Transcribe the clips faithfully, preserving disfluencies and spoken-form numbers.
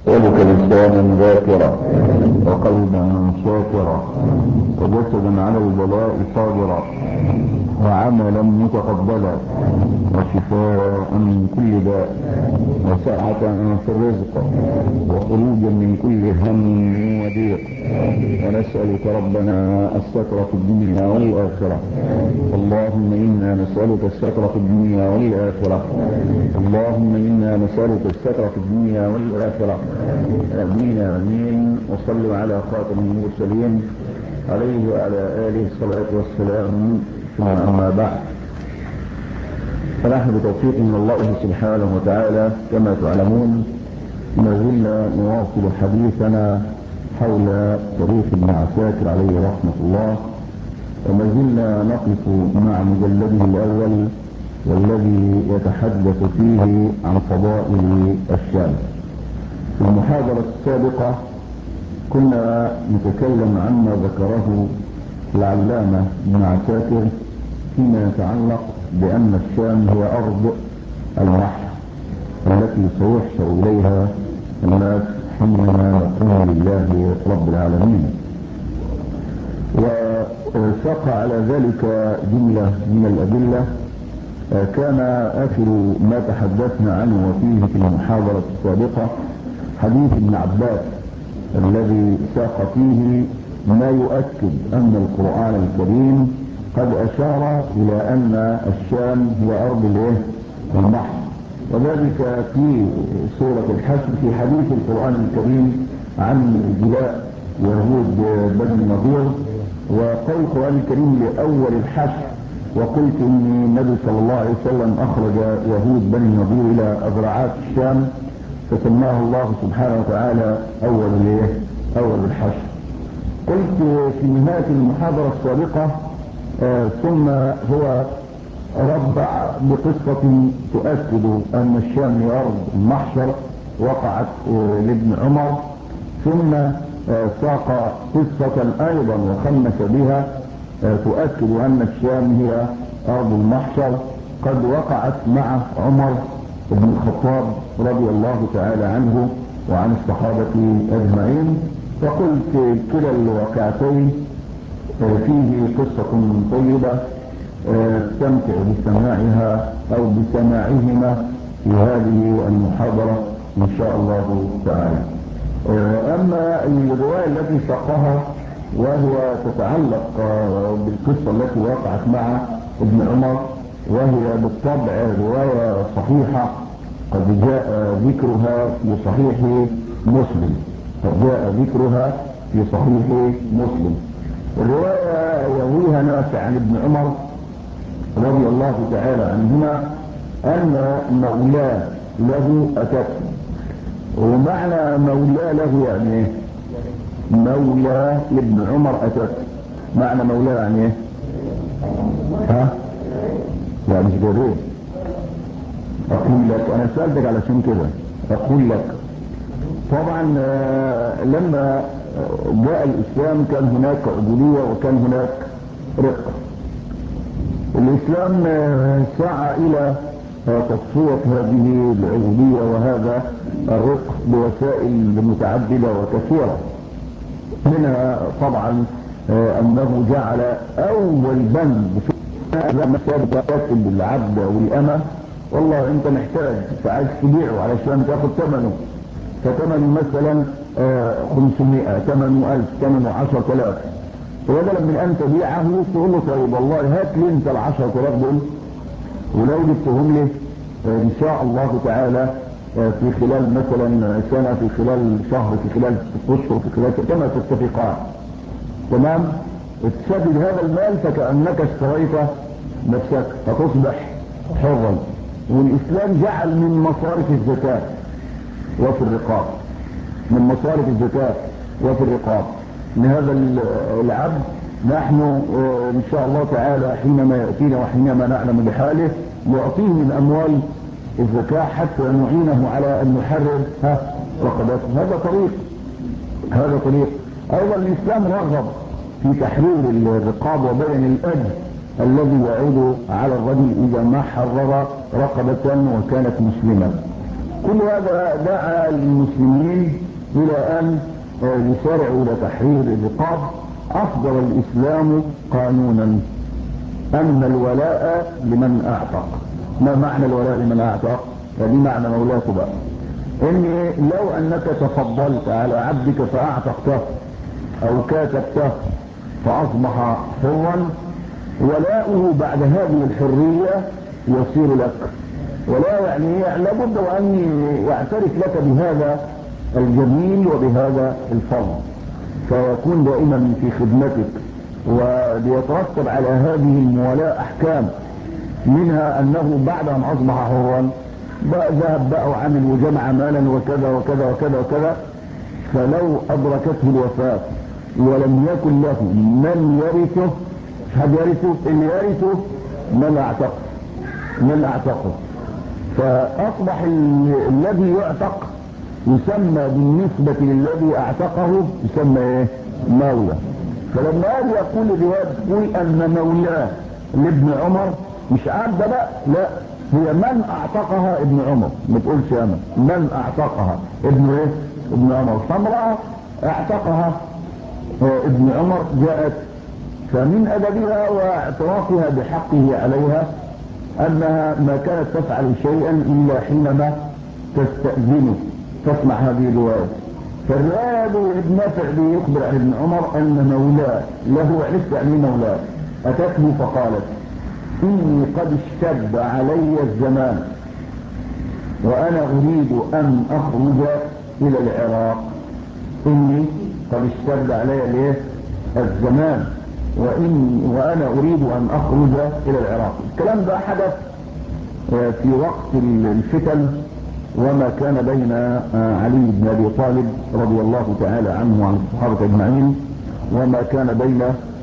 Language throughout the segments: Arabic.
ولك لسانا ذاكرا وقلبا شاكرا وجسدا على البلاء صابرا وعملا متقبلا وشفاء من كل داء وسعة في الرزق وخروجا من كل هم وضيق. ونسألك ربنا الستر في الدنيا والآخرة. اللهم إنا نسألك الستر في الدنيا والآخرة. اللهم إنا نسألك الستر في الدنيا والآخرة. آمين آمين. وصلوا على خاتم المرسلين عليه وعلى آله الصلاة والسلام. ثم أما بعد، فنحن بتوفيق من الله سبحانه وتعالى كما تعلمون ما زلنا نواصل حديثنا حول تاريخ ابن عساكر عليه رحمة الله، وما زلنا نقف مع مجلده الأول والذي يتحدث فيه عن فضائل الشام. في المحاضرة السابقة كنا نتكلم عما ذكره العلامة ابن عساكر فيما يتعلق بأن الشام هي أرض الرحم التي سيحشر إليها الناس حينما يقوم لله رب العالمين، وساق على ذلك جملة من الأدلة. كان آخر ما تحدثنا عنه وفيه في المحاضرة السابقة حديث ابن عباس الذي ساق فيه ما يؤكد أن القرآن الكريم قد أشار إلى أن الشام هي أرض الايه؟ البحر، وذلك في سورة الحشر في حديث القرآن الكريم عن جلاء يهود بني النضير، وقول القرآن الكريم لأول الحشر وقلت إن النبي صلى الله عليه وسلم أخرج يهود بني النضير إلى أذرعات الشام فسماه الله سبحانه وتعالى أول الايه؟ أول الحشر. قلت في نهاية المحاضرة السابقة آه ثم هو ربع بقصة تؤكد أن الشام هي أرض المحشر وقعت آه لابن عمر، ثم آه ساق قصة أيضا وخمس بها آه تؤكد أن الشام هي أرض المحشر قد وقعت مع عمر بن الخطاب رضي الله تعالى عنه وعن الصحابة أجمعين. فقلت كلا الواقعتين فيه قصة طيبة استمتع بسماعها أو بسماعهما في هذه المحاضرة إن شاء الله تعالى. أما الرواية التي ساقها وهي تتعلق بالقصة التي وقعت مع ابن عمر وهي بالطبع رواية صحيحة قد جاء ذكرها في صحيح مسلم قد جاء ذكرها في صحيح مسلم. الرواية يرويها نافع عن ابن عمر رضي الله تعالى عنهما أن مولاه له أتته. ومعنى مولاه له يعني ايه؟ مولاه ابن عمر أتته. معنى مولاه يعني ايه؟ ها؟ لا مش جريء. أقول لك أنا سألتك علشان كده أقول لك طبعا لما جاء الإسلام كان هناك عبودية وكان هناك رق. الإسلام سعى إلى تصفية هذه العبودية وهذا الرق بوسائل متعددة وكثيرة، منها طبعا أنه جعل أول بند في العبد والأمة. والله أنت محتاج فعايز تبيعه علشان تاخد ثمنه، فثمنه مثلا خمسمائة، ثمنه ألف، ثمنه عشرة آلاف، وبدلا من أن تبيعه تقول له طيب والله هات لي أنت العشرة آلاف دول ولو جبتهم لي إن شاء الله تعالى في خلال مثلا سنة، في خلال شهر، في خلال أشهر، في خلال كما تتفقان، تمام؟ تسدد هذا المال فكأنك اشتريت نفسك فتصبح حرا. والإسلام جعل من مصارف الزكاة وفي الرقاب، من مصارف الزكاة وفي الرقاب لهذا العبد. نحن ان شاء الله تعالى حينما يأتينا وحينما نعلم بحاله نعطيه من اموال الزكاة حتى نعينه على ان نحرر رقبته. هذا طريق هذا طريق ايضا الاسلام رغب في تحرير الرقاب وبين الاجر الذي يعود على الرجل اذا ما حرر رقبة وكانت مسلمة. كل هذا دعا المسلمين إلى أن يسارعوا إلى تحرير الرقاب. أصدر الإسلام قانونا أن الولاء لمن أعتق. ما معنى الولاء لمن أعتق؟ هذه معنى مولاته بقى، إن لو أنك تفضلت على عبدك فأعتقته أو كاتبته فأصبح حرا، ولاؤه بعد هذه الحرية يصير لك. ولا يعني لابد أن يعترف لك بهذا الجميل وبهذا الفضل، فيكون دائما في خدمتك. ويترتب على هذه المولاة أحكام، منها أنه بعد أن أصبح حرا بقى ذهب بقى وعمل وجمع مالا وكذا وكذا وكذا وكذا، فلو أدركته الوفاة ولم يكن له من يرثه، حد يرثه؟ اللي يرثه من أعتقه من أعتقه فأصبح الذي يعتق يسمى بالنسبة للذي أعتقه يسمى إيه؟ مولى. فلما أجي يقول الرواية تقول أن مولاه لابن عمر مش عبد بقى، لا، هي من أعتقها ابن عمر، ما تقولش أنا من أعتقها ابن إيه؟ ابن عمر. فامرأة اعتقها ابن عمر جاءت، فمن أدبها واعترافها بحقه عليها أنها ما كانت تفعل شيئا إلا حينما تستأذنه تسمع هذه الرواية. فالرواية ابن نافع يخبر عن ابن عمر أن مولاه له، عرفت يعني مولاه، أتته فقالت إني قد اشتد علي الزمان وأنا أريد أن أخرج إلى العراق. إني قد اشتد علي ليه الزمان وإن وأنا أريد أن أخرج إلى العراق. الكلام ده حدث في وقت الفتن وما كان بين علي بن أبي طالب رضي الله تعالى عنه وعن الصحابة أجمعين، وما كان بين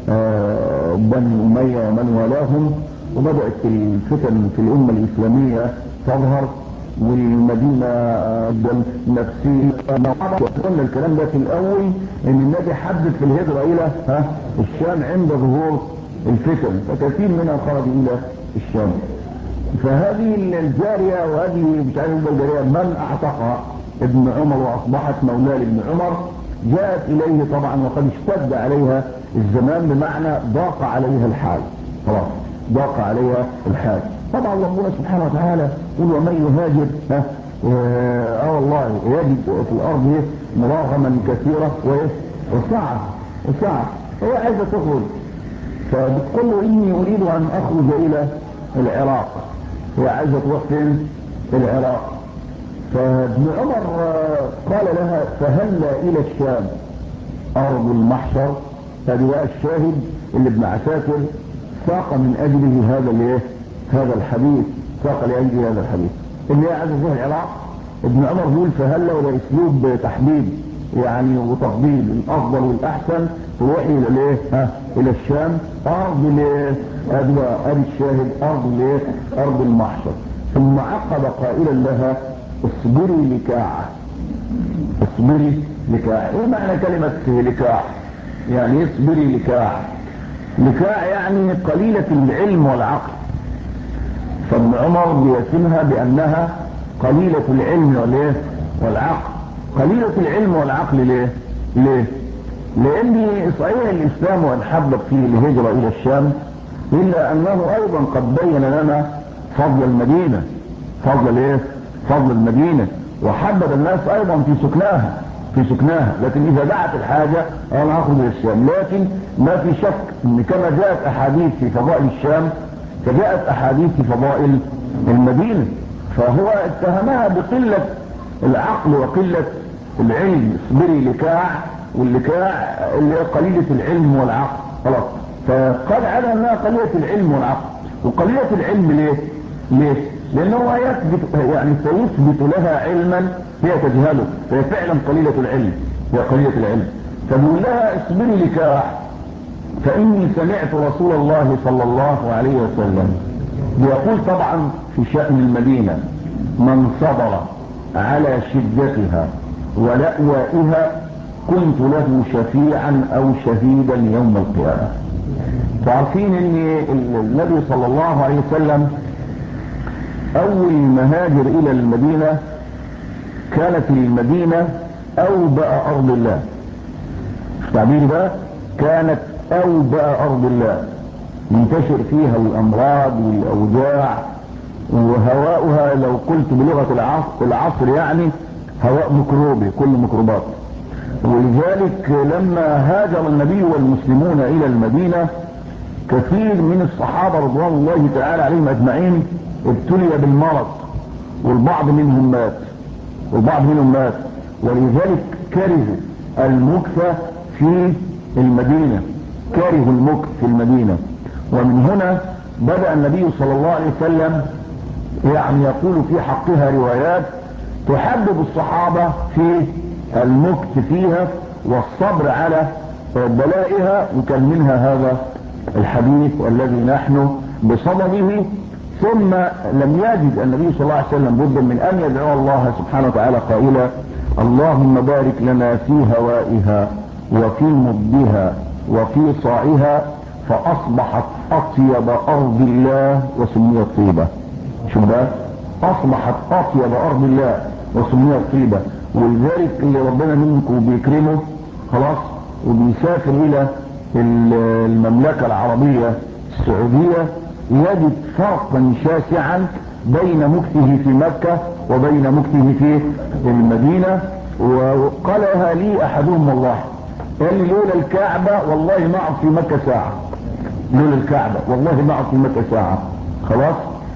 بني أمية ومن والاهم. وبدأت الفتن في الأمة الإسلامية تظهر، والمدينة النفسية. قلنا الكلام ده في الأول إن النبي حدد في الهجرة إلى الشام عند ظهور الفتن، فكثير منها خرج إلى الشام. فهذه الجارية وهذه مش عارف الجارية من أعتقها ابن عمر وأصبحت مولاه لابن عمر، جاءت إليه طبعا وقد اشتد عليها الزمان، بمعنى ضاق عليها الحال، خلاص ضاق عليها الحال. طبعا الله سبحانه وتعالى يقول ومن يهاجر ها اه والله يجد في الارض مراغما كثيرة وسعة وسعة، هو عايزة تخرج، فبتقول له اني اريد ان اخرج الى العراق. هي عايزة تروح فين؟ العراق. فابن عمر قال لها فهلا الى الشام ارض المحشر. هذا بقى الشاهد اللي ابن عساكر ساق من اجله هذا الايه؟ هذا الحديث، ساق لاجله هذا الحديث اللي هي عايزه تروح العراق. ابن عمر بيقول فهلا، ولا اسلوب تحديد يعني وتفضيل، الافضل والاحسن تروحي الى الايه؟ ها الى الشام، ارض الايه؟ ادي الشاهد، ارض الايه؟ ارض المحشر. ثم عقب قائلا لها اصبري لكاعة. اصبري لكاعة، ايه معنى كلمة لكاعة؟ يعني اصبري لكاعة. لكاع يعني قليلة العلم والعقل، فابن عمر بيسمها بأنها قليلة العلم والعقل. قليلة العلم والعقل ليه؟ ليه؟ لأن صحيح الإسلام وأن حبت فيه الهجرة إلى الشام، إلا أنه أيضا قد بين لنا فضل المدينة، فضل إيه؟ فضل المدينة، وحبب الناس أيضا في سكناها في سكناها لكن إذا دعت الحاجة أنا هاخد إلى الشام. لكن ما في شك إن كما جاءت أحاديث في فضائل الشام فجاءت أحاديث في فضائل المدينة، فهو اتهمها بقلة العقل وقلة العلم. اصبري لكاع، واللكاع اللي هي قليلة العلم والعقل، خلاص. فقال على أنها قليلة العلم والعقل. وقليلة العلم ليه؟ ليه؟ لأنه يثبت يعني سيثبت لها علما هي تجهله، فهي فعلا قليلة العلم، هي قليلة العلم. فبيقول لها اصبري لكاع فإني سمعت رسول الله صلى الله عليه وسلم بيقول طبعا في شأن المدينة من صبر على شدتها ولأوائها كنت له شفيعا أو شهيدا يوم القيامة. تعرفين ان النبي صلى الله عليه وسلم اول ما هاجر الى المدينة كانت المدينة أوبأ أرض الله. التعبير ده كانت أوبأ أرض الله، منتشر فيها الأمراض والأوجاع، وهواؤها لو قلت بلغة العصر, العصر يعني هواء ميكروبي، كل ميكروبات. ولذلك لما هاجر النبي والمسلمون إلى المدينة كثير من الصحابة رضوان الله تعالى عليهم أجمعين ابتلي بالمرض، والبعض منهم مات والبعض منهم مات ولذلك كرهوا المكث في المدينة، كرهوا المكث في المدينة. ومن هنا بدأ النبي صلى الله عليه وسلم يعني يقول في حقها روايات تحبب الصحابة في المكث فيها والصبر على بلائها، وكان منها هذا الحديث الذي نحن بصدده. ثم لم يجد النبي صلى الله عليه وسلم بد من ان يدعو الله سبحانه وتعالى قائلا: اللهم بارك لنا في هوائها وفي مضها وفي صاعها فاصبحت اطيب ارض الله وسميت طيبة. شو ده؟ اصبحت اطيب ارض الله وسميت طيبة. ولذلك اللي ربنا منكم بيكرمه خلاص وبيسافر الى المملكة العربية السعودية يجد فرقا شاسعا بين مكثه في مكة وبين مكثه في المدينة. وقالها لي احدهم والله، قال لي لولا الكعبة والله ما اقعد في مكة ساعة، لولا الكعبة والله ما اقعد في مكة ساعة. خلاص.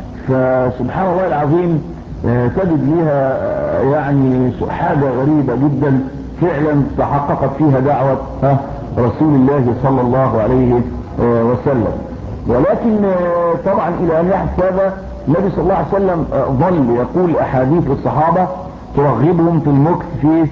فسبحان الله العظيم تجد لها يعني حاجة غريبة جدا فعلا تحققت فيها دعوة رسول الله صلى الله عليه وسلم. ولكن طبعا الى ان يحدث هذا النبي صلى الله عليه وسلم ظل يقول احاديث الصحابة ترغبهم في المكث في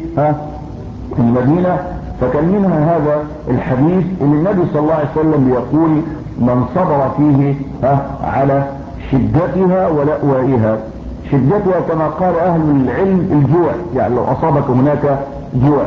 المدينة. فكان منها هذا الحديث اللي النبي صلى الله عليه وسلم يقول: من صبر فيه على شدتها ولأوائها. شدتها كما قال اهل العلم الجوع، يعني لو اصابك هناك جوع.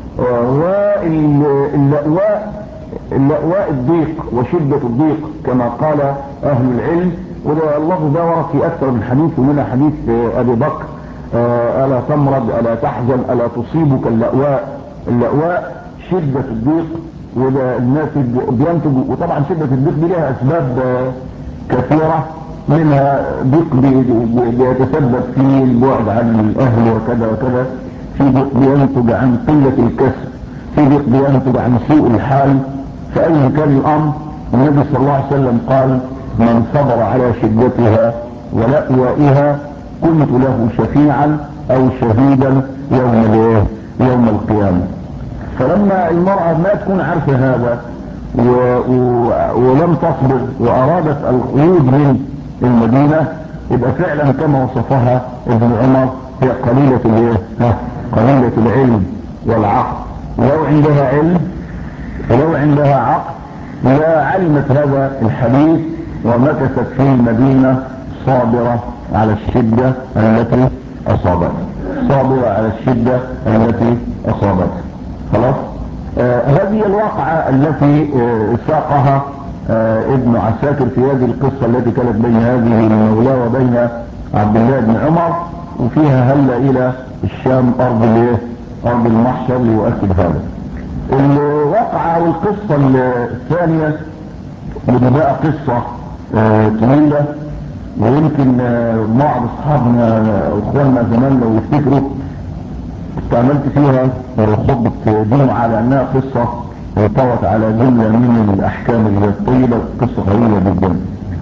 واللأواء اللأواء الضيق وشدة الضيق كما قال اهل العلم. وده اللفظ ده ورد في اكثر من حديث، ومنها حديث ابي بكر: الا تمرض الا تحزن الا تصيبك اللأواء. اللأواء شدة الضيق، وده الناتج بينتج. وطبعا شدة الضيق دي لها اسباب كثيرة، منها ضيق بيتسبب في البعد عن الاهل وكذا وكذا، في ضيق بينتج عن قلة الكسب، في ضيق بينتج عن سوء الحال. فأي كان الامر النبي صلى الله عليه وسلم قال: من صبر على شدتها ولأوائها كنت له شفيعا او شهيدا يوم يوم القيامة. فلما المرأة ما تكون عارفة هذا و... و... ولم تصبر وارادت الخروج من المدينة، يبقى فعلا كما وصفها ابن عمر هي قليلة الايه؟ قليلة العلم والعقل. لو عندها علم ولو عندها عقل لا علمت هذا الحديث ومكثت في المدينة صابرة على الشدة التي اصابتها، صابرة على الشدة التي اصابتها. خلاص. آه هذه الواقعة التي آه ساقها آه ابن عساكر في هذه القصة التي كانت بين هذه المولاه وبين عبد الله بن عمر، وفيها هل الى الشام ارض الايه؟ ارض المحشر ليؤكد هذا. الواقعة والقصة الثانية ودي بقى قصة آه طويلة، ويمكن آه بعض اصحابنا واخواننا زمان لو يفتكروا استعملت فيها خطبة جمعة لانها قصة طوت على جملة من الاحكام الطيبة، قصة طويلة جدا.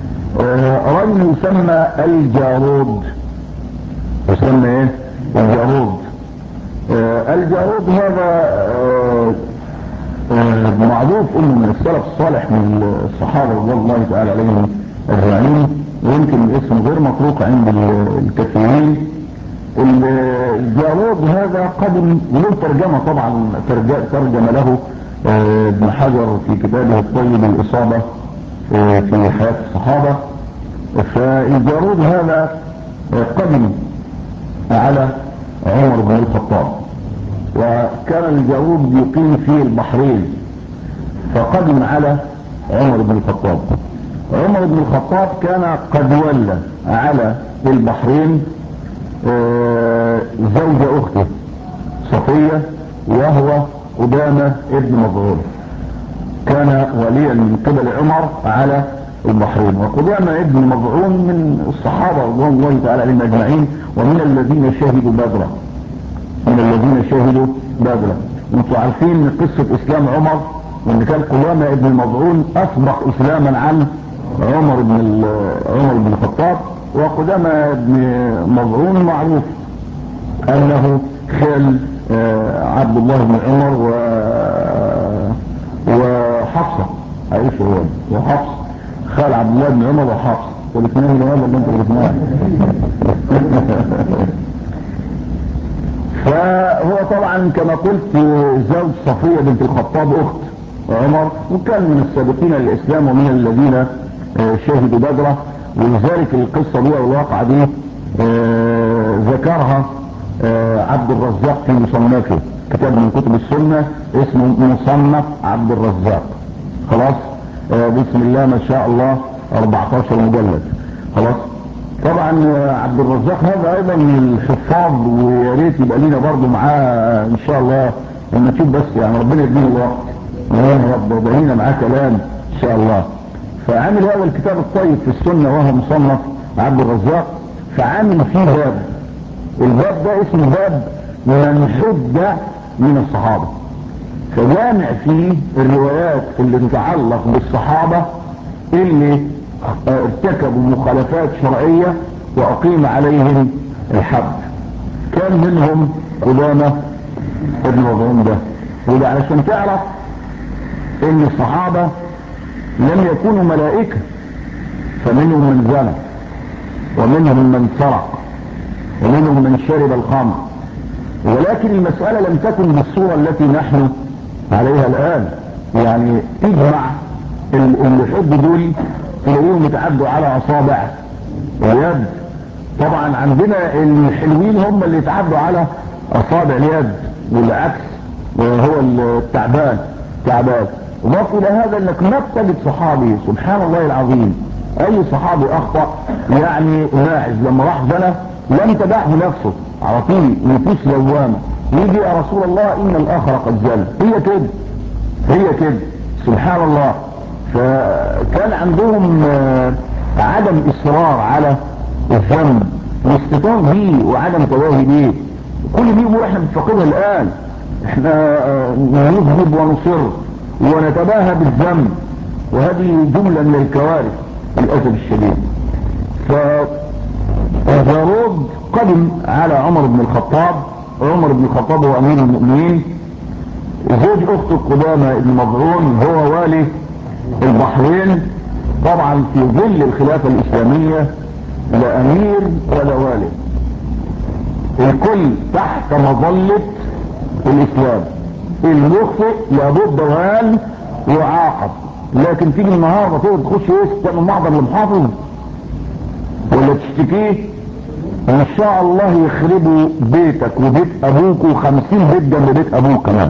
آه رجل يسمى الجارود، يسمى ايه؟ الجارود. آه الجارود هذا آه آه معروف انه من السلف الصالح من الصحابة رضي الله تعالى عليهم اجمعين، ويمكن الاسم غير مطروق عند الكثيرين. الجارود هذا قدم له ترجمة طبعا، ترجم له ابن حجر في كتابه الطيب الإصابة في حياة الصحابة. فالجارود هذا قدم على عمر بن الخطاب، وكان الجارود يقيم في البحرين، فقدم على عمر بن الخطاب. عمر بن الخطاب كان قد ولى على البحرين آه زوج اخته صفية، وهو قدامة ابن مظعون، كان وليا من قبل عمر على البحرين. وقدامة ابن مظعون من الصحابة رضوان الله تعالى عليهم اجمعين، ومن الذين شهدوا بدرا، من الذين شهدوا بدرا. وانتم عارفين قصة اسلام عمر، وان كان قدامة ابن مظعون اسبق اسلاما عن عمر بن عمر بن الخطاب. وقدامة ابن مظعون معروف انه خال عبد الله بن عمر و وحفصة، عائشة هو وحفصة، خال عبد الله بن عمر وحفصة، والاثنين من هذا اللي انت قلتناه. فهو طبعا كما قلت زوج صفية بنت الخطاب اخت عمر، وكان من السابقين للاسلام ومن الذين شهدوا بدرة. ولذلك القصة دي والواقعة دي ذكرها عبد الرزاق في مصنفه، كتاب من كتب السنة اسمه مصنف عبد الرزاق. خلاص بسم الله ما شاء الله أربعتاشر مجلد. خلاص طبعا عبد الرزاق هذا ايضا من الحفاظ، ويا ريت يبقى لينا برضه معاه ان شاء الله لما تشوف، بس يعني ربنا يدينا الوقت يا رب يبقى لينا معاه كلام ان شاء الله. فعامل هذا الكتاب الطيب في السنة وهو مصنف عبد الرزاق، فعامل فيه باب، الباب ده اسمه باب من حد من الصحابة، فجامع فيه الروايات اللي تتعلق بالصحابة اللي ارتكبوا مخالفات شرعية واقيم عليهم الحد. كان منهم قدامة ابن مظعون ده. وده علشان تعرف ان الصحابة لم يكونوا ملائكة، فمنهم من زنى، ومنهم من سرق، ومنهم من شرب الخمر، ولكن المسألة لم تكن بالصورة التي نحن عليها الآن. يعني تجمع اللي حب دول تلاقيهم يتعدوا على أصابع اليد. طبعا عندنا الحلوين هم اللي يتعدوا على أصابع اليد، والعكس وهو التعبان تعبان. وضاف إلى هذا انك ما تجد صحابي سبحان الله العظيم، اي صحابي اخطأ يعني ماعز لما راح زنى لم تدعه نفسه على طول، نفوس لوامة يجي يا رسول الله ان الاخر قد زنى. هي كده هي كده سبحان الله. فكان عندهم عدم اصرار على الذنب واستطاع به وعدم تواهي به. كل دي امور احنا بنفقدها الان، احنا نذهب ونصر ونتباهى بالذنب، وهذه جملة من الكوارث للأسف الشديد. فالجارود قدم على عمر بن الخطاب، عمر بن الخطاب هو أمير المؤمنين، زوج أخت قدامة بن مظعون هو والي البحرين. طبعا في ظل الخلافة الإسلامية لا أمير ولا والي، الكل تحت مظلة الإسلام. المخطئ لابد وان يعاقب، لكن تيجي النهارده تقدر تخش ايه تعمل محضر للمحافظ ولا تشتكيه ان شاء الله يخربوا بيتك وبيت ابوك وخمسين بيت جنب بيت ابوك كمان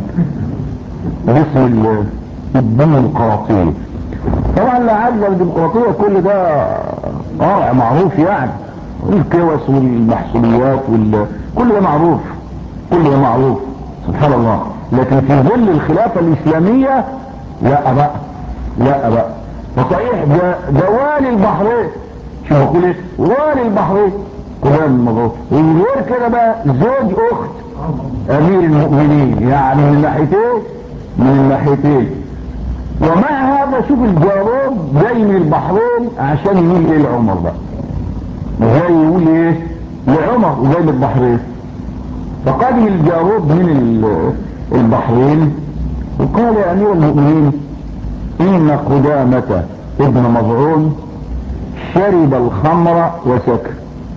باسم الديمقراطية. طبعا لا عدل الديمقراطية كل ده قارع معروف، يعني الكوس والمحسوبيات وال... كل ده معروف، كل ده معروف سبحان الله. لكن في ظل الخلافة الإسلامية لا بقى لا بقى. وصحيح ده, ده والي البحرين، شو بقول ايه والي البحرين قدام الموضوع، وغير كده بقى زوج اخت امير المؤمنين، يعني من ناحيتين من ناحيتين. ومع هذا شوف الجارود جاي من البحرين عشان يقول ايه لعمر بقى، جاي يقول ايه لعمر وجاي من البحرين. فقدم الجارود من البحرين وقال يا امير المؤمنين ان قدامة ابن مظعون شرب الخمر وسكر،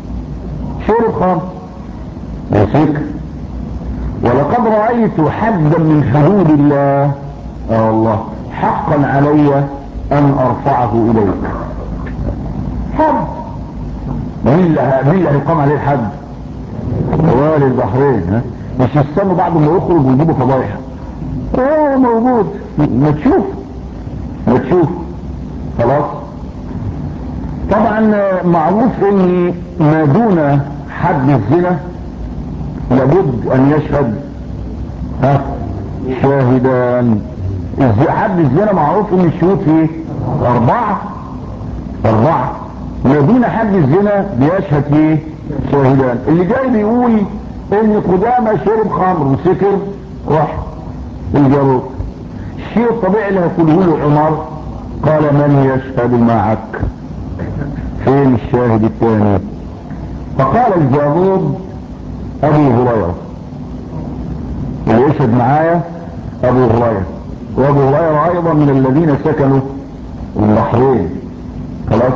شرب خمر وسكر، ولقد رأيت حدا من حدود الله آه الله حقا علي ان ارفعه اليك. حد مين اللي هيقام عليه الحد؟ والي البحرين. ها مش يستنوا بعد ما يخرج ويجيبوا فضايح، اه موجود ما تشوف ما تشوف خلاص. طبعا معروف ان ما دون حد الزنا لابد ان يشهد ها شاهدان. حد الزنا معروف ان الشهود فيه اربعة اربعة ودون حد الزنا بيشهد فيه شاهدان. اللي جاي بيقول ان قدامى شرب خمر وسكر راح الجارود، الشيء الطبيعي اللي هيقوله له عمر قال من يشهد معك؟ فين الشاهد الثاني؟ فقال الجارود ابو هريره، اللي يشهد معايا ابو هريره، وابو هريره ايضا من الذين سكنوا البحرين. خلاص.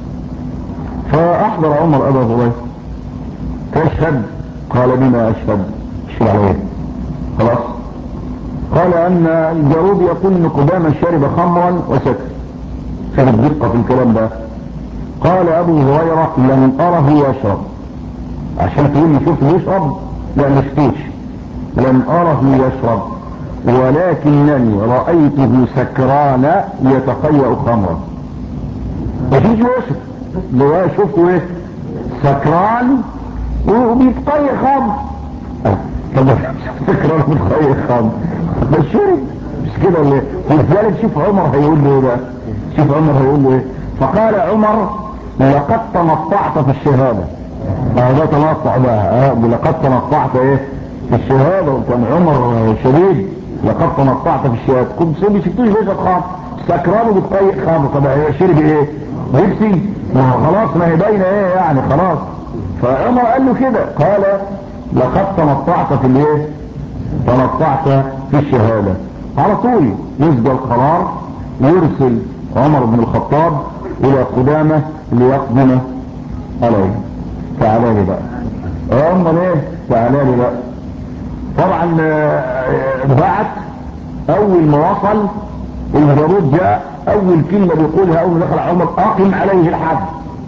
فاحضر عمر ابا هريره، تشهد؟ قال بما اشهد؟ اشهد عليه. خلاص. قال ان الجارود يقول ان قدامى شرب خمرا وسكر. شوف الدقه في الكلام ده. قال ابو هريره لم اره يشرب. عشان تقول لي شفته يشرب؟ لا ما شفتوش، لم اره يشرب، ولكنني رايته سكران يتقيأ خمرا. مفيش يشرب، ده شفته ايه؟ سكران وبيتقيأ خمر. طب سكران بيتقيأ خمر ده شرب مش كده ولا ايه؟ ولذلك شوف عمر هيقول له ايه بقى، شوف عمر هيقول له ايه. فقال عمر لقد تنطعت في الشهاده. ما ده تنطع بقى، اه لقد تنطعت ايه في الشهاده. وكان عمر شديد. لقد تنطعت في الشهاده. كنت سيبي شفتوش بيشرب خمر سكران وبيتقيأ خمر. طب هي شرب ايه؟ بيبسي؟ ما خلاص ما هي باينه ايه يعني خلاص. فعمر قال له كده، قال لقد تنطعت في الايه؟ تنطعت في الشهاده. على طول يصدر القرار ويرسل عمر بن الخطاب الى قدامى ليقدم عليه. تعالى لي بقى عمر ايه؟ تعالى لي بقى. طبعا بعت اول ما وصل الجارود جاء اول كلمه بيقولها اول ما دخل عمر اقم عليه الحد.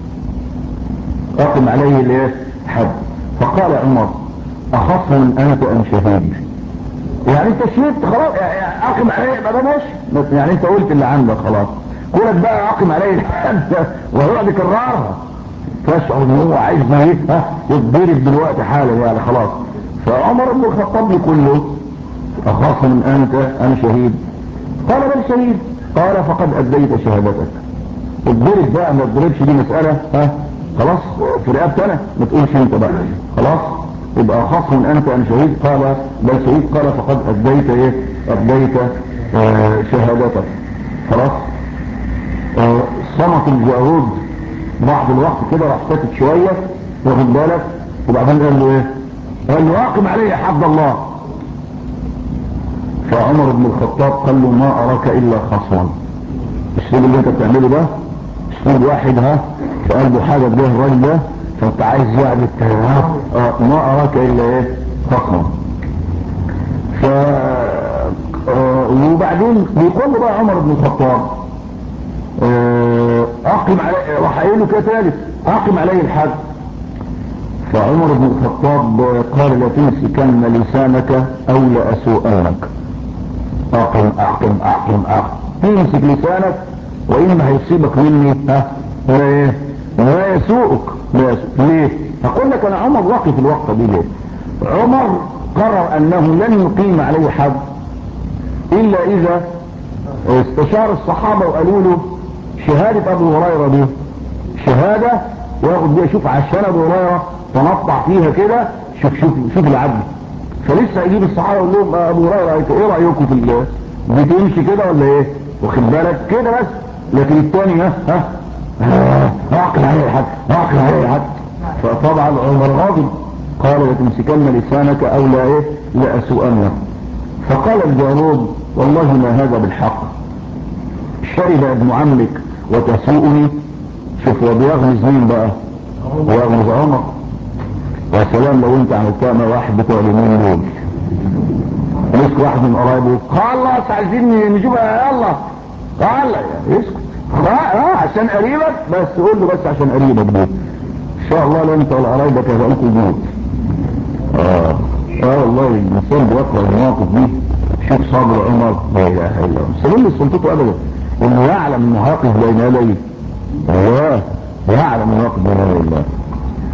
اقم عليه الايه؟ الحد. فقال عمر اخص من انت ام شهيد؟ يعني انت شهدت خلاص، يعني اقم عليه ما ماشي، يعني انت قلت اللي عندك خلاص، كونك بقى اقم عليه الحد ويقعد يكررها تشعر ان هو عايز ايه؟ ها يتضرب دلوقتي حالا يعني خلاص. فعمر بن الخطاب يقول له اخاف من انت ام شهيد؟ قال بل شهيد. قال فقد اديت شهادتك. الضرب بقى ما تضربش، دي مساله ها خلاص في رقبتي انا، ما تقولش انت بقى خلاص. يبقى اخاف من انت ام شهيد؟ قال بل شهيد. قال فقد اديت ايه؟ اديت آه شهادتك. خلاص. آه صمت الجارود بعض الوقت كده، راح ساكت شويه واخد بالك، وبعدين قال له ايه؟ قال له اقم عليه حد الله. فعمر بن الخطاب قال له ما اراك الا خصما. الاسلوب اللي انت بتعمله ده اسلوب واحد ها في قلبه حاجه تجاه الراجل ده، فانت عايز يعني اه ما اراك الا ايه؟ خصما. ف آه وبعدين بيقول له بقى عمر بن الخطاب آه اقم عليه، راح قايل له كده ثالث اقم عليه الحد. فعمر بن الخطاب قال لا تمسكن لسانك او لاسوءنك. اقم اقم اقم اقم تمسك لسانك واما هيصيبك مني ها ولا ايه؟ ولا يسوءك. ليه؟ هقول لك انا عمر واقف الوقفه دي ليه. عمر قرر انه لن يقيم عليه حد الا اذا استشار الصحابه وقالوا له شهاده ابو هريره دي شهاده وياخد بيها. شوف عشان ابو هريره تنطع فيها كده، شوف شوف شوف العدل. فلسه يجيب الصحابه يقول لهم ابو هريره ايه رايكم في ال بتمشي كده ولا ايه؟ واخد بالك كده بس. لكن الثاني ها ها اعقل عليه الحد اعقل عليه الحد. فطبعا عمر غاضب قال لتمسكن لسانك او لا ايه؟ لا اسوءنك. فقال الجارود والله ما هذا بالحق، شرب ابن عمك وتسوءني. شوف هو بيغمز مين بقى؟ بيغمز عمر. يا سلام لو انت عملتها مع واحد بتوع اليمين دول، مسك واحد من قرايبه خلاص عايزين نجيبها يلا تعالى يعني اسكت اه عشان قريبك بس، قول له بس عشان قريبك دي ان شاء الله لا انت ولا قرايبك هيبقى لكم موت. اه اه والله الانسان بيقرا المواقف دي. شوف صبر عمر لا اله الا الله، سلم سلطته ابدا انه يعلم انه هيقف بين يدي الله، يعلم انه هيقف بين يدي الله.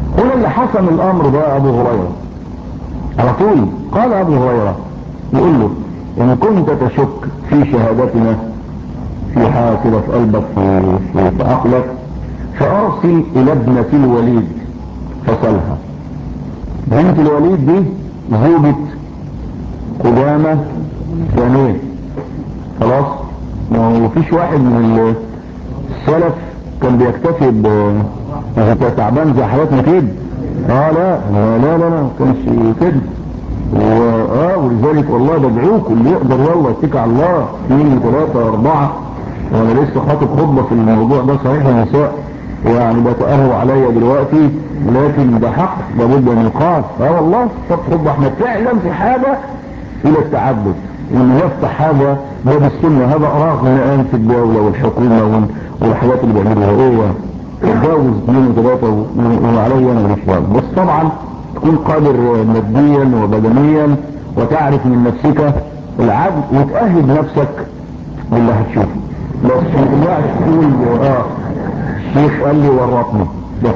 هنا اللي حسم الامر بقى ابو هريره على طول. قال ابو هريره يقول له ان كنت تشك في شهادتنا في حاجه كده في قلبك في, في, في عقلك فارسل الى ابنة الوليد فسلها. بنت الوليد دي زوجة قدامة ثانية. خلاص ما فيش واحد من السلف كان بيكتفي ب انت تعبان زي حياتنا كده. اه لا لا لا لا ما كانش كده. واه ولذلك والله بدعوك اللي يقدر يلا يتكل على الله اثنين وثلاثة اربعة. وانا لسه خاطب خطبة في الموضوع ده صحيح النساء يعني بتأهوا عليا دلوقتي لكن ده حق لابد ان يقال. اه والله خطبة احنا فعلا في حاجة الى التعدد وان يفتح هذا باب السنة. هذا اراغ من الان في الدولة والحكومة والحاجات اللي بيعملوها ايه تتجاوز اثنين وثلاثة وعليا ونشوان. بس طبعا تكون قادر ماديا وبدنيا وتعرف من نفسك العدل وتأهد نفسك باللي هتشوفه. بس الواحد تقول اه الشيخ قال لي ورطني بس.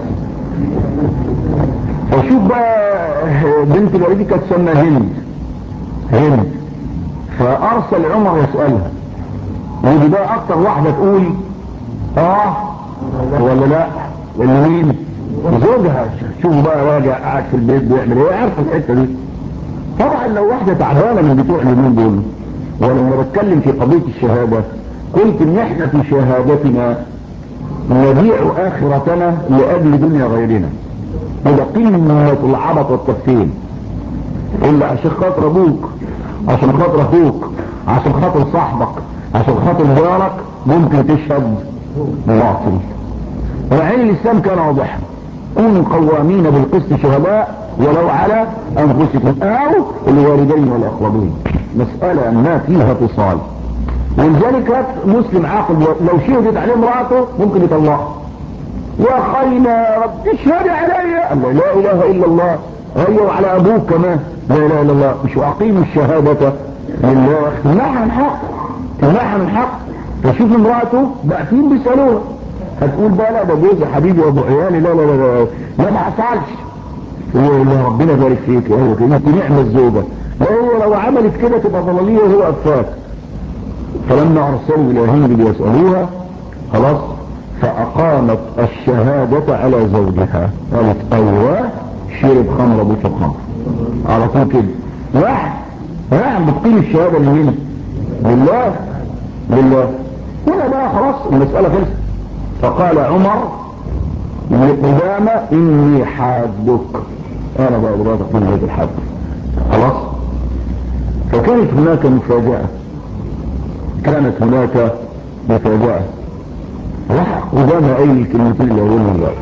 فشوف بقى بنت الوليد كانت تسمى هند هند فارسل عمر يسألها ودي بقى اكتر واحدة تقول اه ولا لا اللي مين زوجها. شوف بقى راجع قاعد في البيت بيعمل ايه عارفه الحته دي. طبعا لو واحده تعبانه من بتوع اليومين دول ولما بتكلم في قضيه الشهاده قلت ان احنا في شهادتنا نبيع اخرتنا لاجل دنيا غيرنا. وده قمه العبط والتفسير. الا عشان خاطر ابوك عشان خاطر اخوك عشان خاطر صاحبك عشان خاطر جارك ممكن تشهد باطل. وعين الاسلام كان واضحا كونوا قوامين بالقسط شهداء ولو على انفسكم او الوالدين والاقربين. مسألة ما فيها اتصال. ولذلك مسلم عاقل لو شهدت عليه امرأته ممكن يطلقها. يا خينا يا رب اشهد علي الله لا اله الا الله. ايوه وعلى ابوك كمان لا اله الا الله. مش اقيموا الشهادة لله تمنعها من حق تمنعها من حق. فشوف امرأته باعتين بيسألوها هتقول بقى لا ده جوزي حبيبي وابو عيالي لا لا لا لا, لا ما حصلش. هو ربنا يبارك فيك هو كده انت نعمة الزوجة. هو لو عملت كده تبقى ضلالية وهو افاك. فلما ارسلوا الى هند ليسألوها خلاص فاقامت الشهادة على زوجها. قالت ايوه شرب خمر بطل خمر على طول كده. واحد واحد بتقيم الشهادة لمين؟ لله لله. هنا بقى خلاص المسألة خلصت. فقال عمر لقدامة اني حادك انا بقى براتك من هذا الحد. خلاص فكانت هناك مفاجأة كانت هناك مفاجأة. راح قدامة اي الكلمتين اللي اقولهم بقى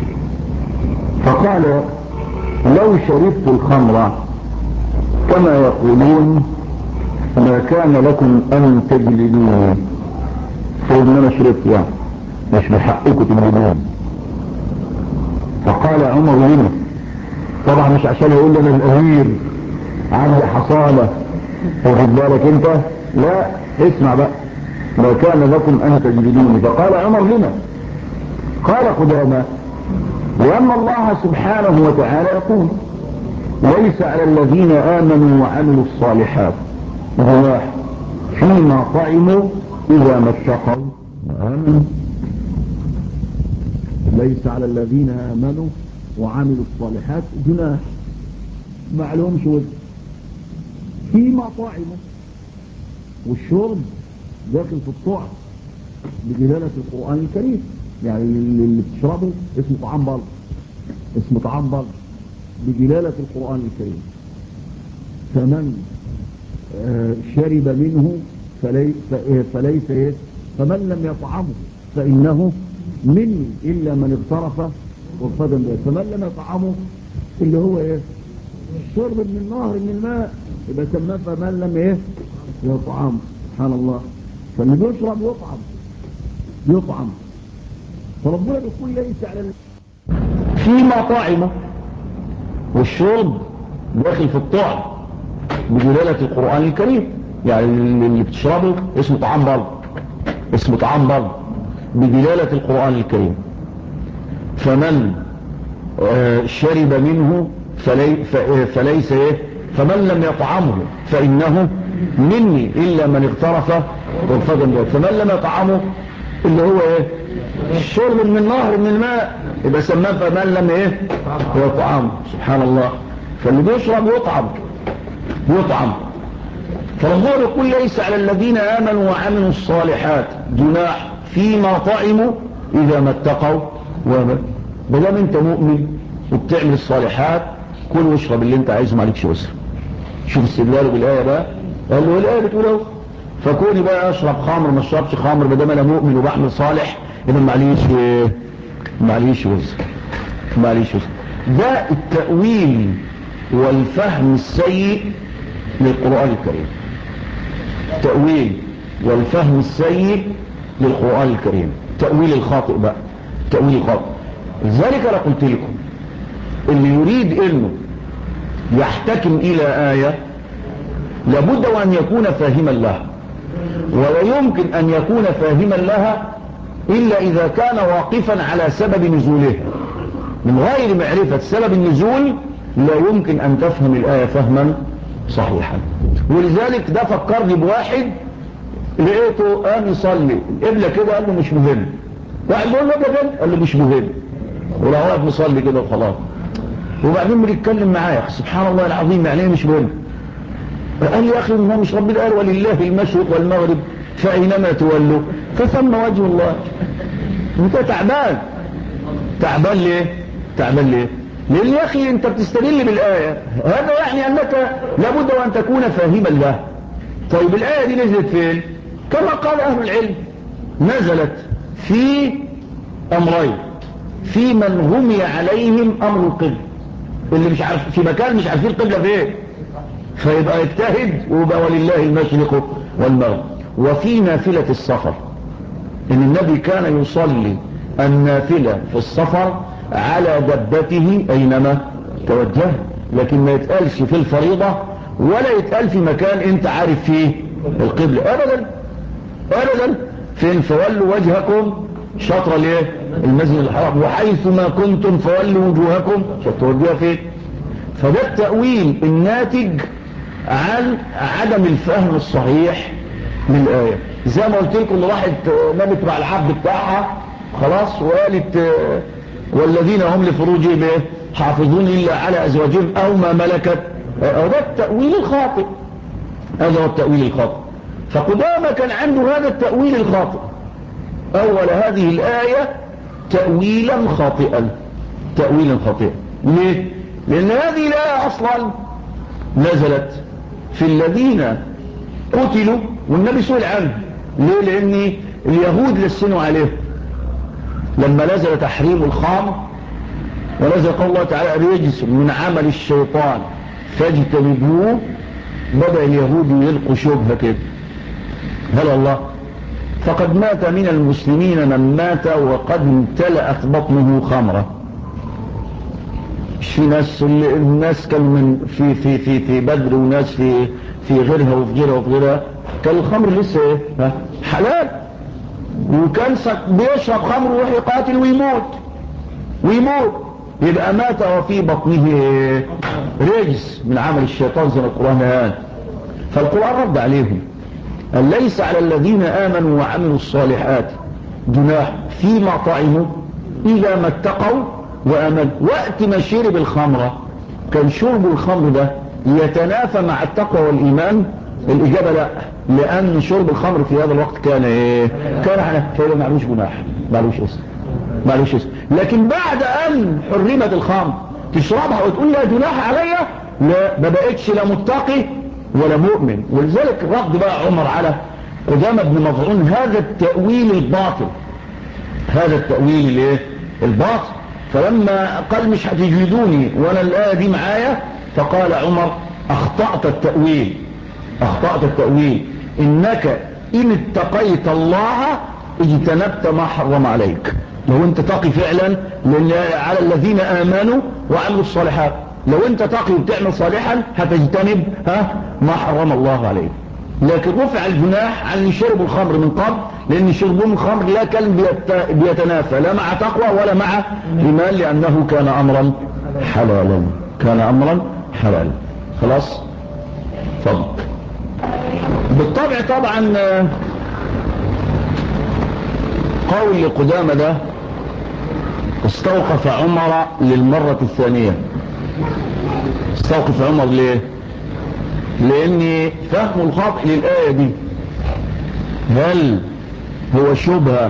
فقال لو شربت الخمر كما يقولون ما كان لكم ان تجلدوني. فقلت انا شربت يعني مش بحقكم تجلدوني. فقال عمر لنا طبعا مش عشان يقول لنا الامير عندي حصانة واخد بالك انت لا اسمع بقى ما كان لكم ان تجلدوني. فقال عمر لنا قال قدامى لأن الله سبحانه وتعالى يقول ليس على الذين آمنوا وعملوا الصالحات جناح فيما طعموا إذا ما اتقوا وآمنوا. ليس على الذين آمنوا وعملوا الصالحات جناح معلوم شو فيما طعموا والشرب داخل في الطعم بدلالة القرآن الكريم. يعني اللي بتشربه اسمه طعام برضه اسمه طعام برضه بدلالة القرآن الكريم. فمن آه شرب منه فلي فليس ايه فمن لم يطعمه فإنه مني إلا من اغترف وفدا به. فمن لم يطعمه اللي هو ايه الشرب من النهر من الماء يبقى سماه فمن لم ايه يطعمه. سبحان الله. فاللي بيشرب يطعم يطعم. فربنا بيقول ليس على فيما طعمه والشرب داخل في الطعم بدلالة القرآن الكريم. يعني اللي بتشربه اسمه طعام برضه اسمه طعام برضه بدلالة القرآن الكريم. فمن آه شرب منه فلي فليس ايه فمن لم يطعمه فإنه مني إلا من اغترف غرفة، فمن لم يطعمه اللي هو ايه الشرب من النهر من الماء يبقى سماه فمن لم ايه يطعمه. سبحان الله. فاللي بيشرب يطعم يطعم. فالله يقول ليس على الذين آمنوا وعملوا الصالحات جناح فيما طعموا إذا ما اتقوا وما بدام انت مؤمن وبتعمل الصالحات كل واشرب اللي انت عايزه معلكش وسر. شوف استدلاله بالآية بقى، قال له الآية بتقوله فكوني بقى اشرب خمر ما اشربش خمر بدام انا مؤمن وبعمل صالح اذا معليش معليش وسر معليش وسر. ده التأويل والفهم السيء للقرآن الكريم. التأويل والفهم السيء للقرآن الكريم، تأويل الخاطئ بقى، تأويل الخاطئ. لذلك انا قلت لكم اللي يريد انه يحتكم الى آية لابد وان يكون فاهما لها، ولا يمكن ان يكون فاهما لها الا اذا كان واقفا على سبب نزولها. من غير معرفة سبب النزول لا يمكن ان تفهم الآية فهما صحيحا. ولذلك ده فكرني بواحد لقيته قام يصلي القبلة كده قال له مش مهم، واحد بيقول له ابدا قال له مش مهم، وراح واقف مصلي كده وخلاص. وبعدين بنتكلم معاه سبحان الله العظيم يعني ايه مش مهم؟ قال لي يا اخي ما مش ربنا قال ولله المشرق والمغرب فاينما تولوا فثم وجه الله. انت تعبان تعبان ليه تعبان ليه لان يا اخي انت بتستدل بالايه، هذا يعني انك لابد وان تكون فاهما له. طيب الايه دي نزلت فين؟ كما قال اهل العلم نزلت في امرين، في من غمي عليهم امر القبله، اللي مش عارف في مكان مش عارفين القبله فين فيبقى يجتهد ويبقى ولله المشرق والمغرب. وفي نافله السفر ان النبي كان يصلي النافله في السفر على دبته اينما توجه، لكن ما يتقالش في الفريضه ولا يتقال في مكان انت عارف فيه القبله ابدا ابدا. فين؟ فولوا وجهكم شطر الايه المسجد الحرام وحيث ما كنتم فولوا وجوهكم توديها فين. فده التأويل الناتج عن عدم الفهم الصحيح للآية. زي ما قلت لكم راحت نبت مع العبد بتاعها خلاص وقالت والذين هم لفروجهم حافظون إلا على أزواجهم أو ما ملكت. هذا التأويل الخاطئ، هذا هو التأويل الخاطئ. فقدامى كان عنده هذا التأويل الخاطئ، أول هذه الآية تأويلا خاطئا تأويلا خاطئا. ليه؟ لأن هذه الآية أصلا نزلت في الذين قتلوا والنبي سئل عنه. ليه؟ لأن اليهود لسنوا عليه لما نزل تحريم الخمر ونزل قول الله تعالى رجس من عمل الشيطان فاجتنبوه، بدأ اليهود يلقوا شبهة كده هل الله فقد مات من المسلمين من مات وقد امتلأت بطنه خمرة. مش في ناس الناس كانوا من في في في في بدر وناس في في غيرها وفي غيرها وفي غيرها كان الخمر لسه ايه ها حلال، وكان بيشرب خمر ويروح يقاتل ويموت ويموت يبقى مات وفي بطنه رجس من عمل الشيطان زي ما القرآن قال. فالقرآن رد عليهم قال ليس على الذين آمنوا وعملوا الصالحات جناح فيما طعموا إذا ما اتقوا وأمنوا. وقت ما شرب الخمرة كان شرب الخمر ده يتنافى مع التقوى والإيمان؟ الإجابة لا، لأن شرب الخمر في هذا الوقت كان إيه؟ كان على فإذا معلوش جناح معلوش اسم معلوش اسم. لكن بعد أن حرمت الخمر تشربها وتقول لها جناح عليا؟ لا، ما بقتش لا متقي ولا مؤمن. ولذلك رد بقى عمر على قدامى بن مظعون هذا التأويل الباطل، هذا التأويل الايه الباطل. فلما قال مش هتجلدوني وانا الآية دي معايا فقال عمر اخطأت التأويل اخطأت التأويل انك ان اتقيت الله اجتنبت ما حرم عليك. لو انت تقي فعلا على الذين آمنوا وعملوا الصالحات، لو انت تقي وتعمل صالحا هتجتنب ها ما حرم الله عليك. لكن رفع الجناح عن اللي شربوا الخمر من قبل، لأن شربهم الخمر لا كان بيت... بيتنافى لا مع تقوى ولا مع إيمان، لأنه كان أمرا حلالا، كان أمرا حلالا. خلاص فضل. بالطبع طبعا قول لقدامى ده استوقف عمر للمرة الثانية. استوقف عمر ليه؟ لأن فهم الخاطئ للآية دي هل هو شبهة